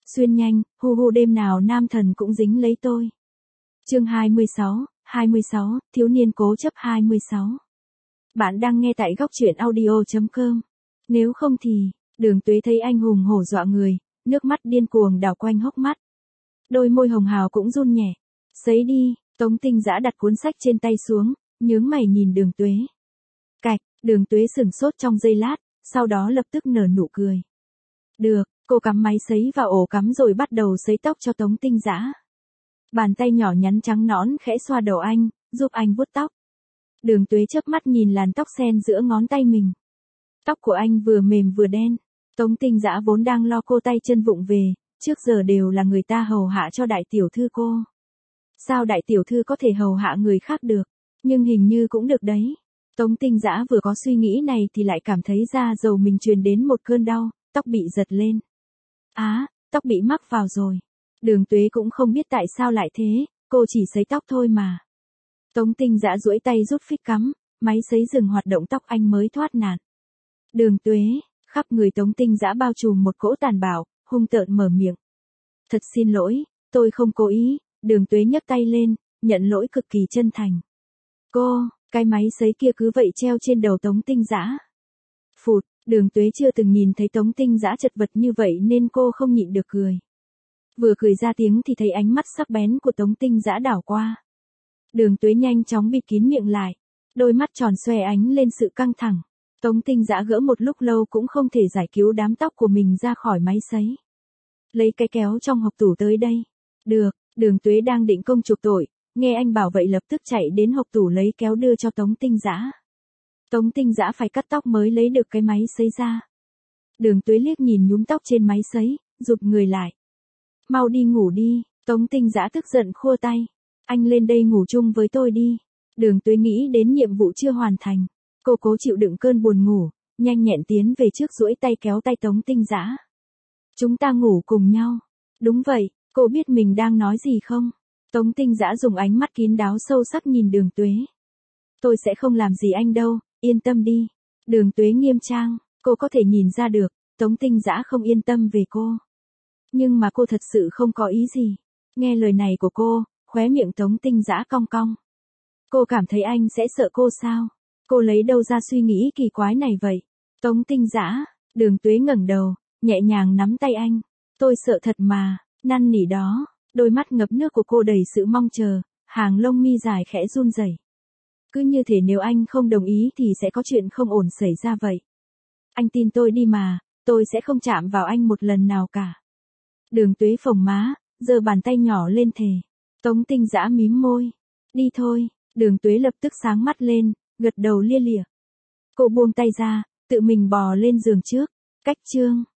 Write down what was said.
Xuyên nhanh, hu hu đêm nào nam thần cũng dính lấy tôi. Chương 26, thiếu niên cố chấp 26. Bạn đang nghe tại góc truyện audio.com. Nếu không thì, Đường Tuế thấy anh hùng hổ dọa người, nước mắt điên cuồng đảo quanh hốc mắt. Đôi môi hồng hào cũng run nhẹ. Sấy đi, Tống Tinh Dã đặt cuốn sách trên tay xuống, nhướng mày nhìn Đường Tuế. Cạch, Đường Tuế sửng sốt trong giây lát, sau đó lập tức nở nụ cười. Được, cô cắm máy sấy vào ổ cắm rồi bắt đầu sấy tóc cho Tống Tinh Dã. Bàn tay nhỏ nhắn trắng nõn khẽ xoa đầu anh, giúp anh vuốt tóc. Đường Tuế chớp mắt nhìn làn tóc xen giữa ngón tay mình. Tóc của anh vừa mềm vừa đen. Tống Tinh Dã vốn đang lo cô tay chân vụng về, trước giờ đều là người ta hầu hạ cho đại tiểu thư cô. Sao đại tiểu thư có thể hầu hạ người khác được, nhưng hình như cũng được đấy. Tống Tinh Dã vừa có suy nghĩ này thì lại cảm thấy da dầu mình truyền đến một cơn đau, tóc bị giật lên. Tóc bị mắc vào rồi. Đường Tuế cũng không biết tại sao lại thế, cô chỉ sấy tóc thôi mà. Tống Tinh Dã duỗi tay rút phích cắm, máy sấy dừng hoạt động tóc anh mới thoát nạn. Đường Tuế, khắp người Tống Tinh Dã bao trùm một cỗ tàn bạo, hung tợn mở miệng. Thật xin lỗi, tôi không cố ý. Đường Tuế nhấc tay lên, nhận lỗi cực kỳ chân thành. Cái máy sấy kia cứ vậy treo trên đầu Tống Tinh Dã. Phụt, Đường Tuế chưa từng nhìn thấy Tống Tinh Dã chật vật như vậy nên cô không nhịn được cười. Vừa cười ra tiếng thì thấy ánh mắt sắc bén của Tống Tinh Dã đảo qua. Đường Tuế nhanh chóng bịt kín miệng lại, đôi mắt tròn xoe ánh lên sự căng thẳng. Tống Tinh Dã gỡ một lúc lâu cũng không thể giải cứu đám tóc của mình ra khỏi máy sấy. Lấy cái kéo trong hộc tủ tới đây. Được, Đường Tuế đang định công chuộc tội, nghe anh bảo vậy lập tức chạy đến hộc tủ lấy kéo đưa cho Tống Tinh Dã. Tống Tinh Dã phải cắt tóc mới lấy được cái máy sấy ra. Đường Tuế liếc nhìn nhúm tóc trên máy sấy, rụt người lại. Mau đi ngủ đi, Tống Tinh Dã tức giận khua tay. Anh lên đây ngủ chung với tôi đi. Đường Tuế nghĩ đến nhiệm vụ chưa hoàn thành. Cô cố chịu đựng cơn buồn ngủ, nhanh nhẹn tiến về trước duỗi tay kéo tay Tống Tinh Dã. Chúng ta ngủ cùng nhau. Đúng vậy, cô biết mình đang nói gì không? Tống Tinh Dã dùng ánh mắt kín đáo sâu sắc nhìn Đường Tuế. Tôi sẽ không làm gì anh đâu, yên tâm đi. Đường Tuế nghiêm trang, cô có thể nhìn ra được, Tống Tinh Dã không yên tâm về cô. Nhưng mà cô thật sự không có ý gì. Nghe lời này của cô, khóe miệng Tống Tinh Dã cong cong. Cô cảm thấy anh sẽ sợ cô sao? Cô lấy đâu ra suy nghĩ kỳ quái này vậy? Tống Tinh Dã, Đường Tuế ngẩng đầu, nhẹ nhàng nắm tay anh. Tôi sợ thật mà, năn nỉ đó. Đôi mắt ngập nước của cô đầy sự mong chờ, hàng lông mi dài khẽ run rẩy. Cứ như thể nếu anh không đồng ý thì sẽ có chuyện không ổn xảy ra vậy. Anh tin tôi đi mà, tôi sẽ không chạm vào anh một lần nào cả. Đường Tuế phồng má, giơ bàn tay nhỏ lên thề. Tống Tinh Dã mím môi. Đi thôi, Đường Tuế lập tức sáng mắt lên, gật đầu lia lịa. Cô buông tay ra, tự mình bò lên giường trước. Cách chương.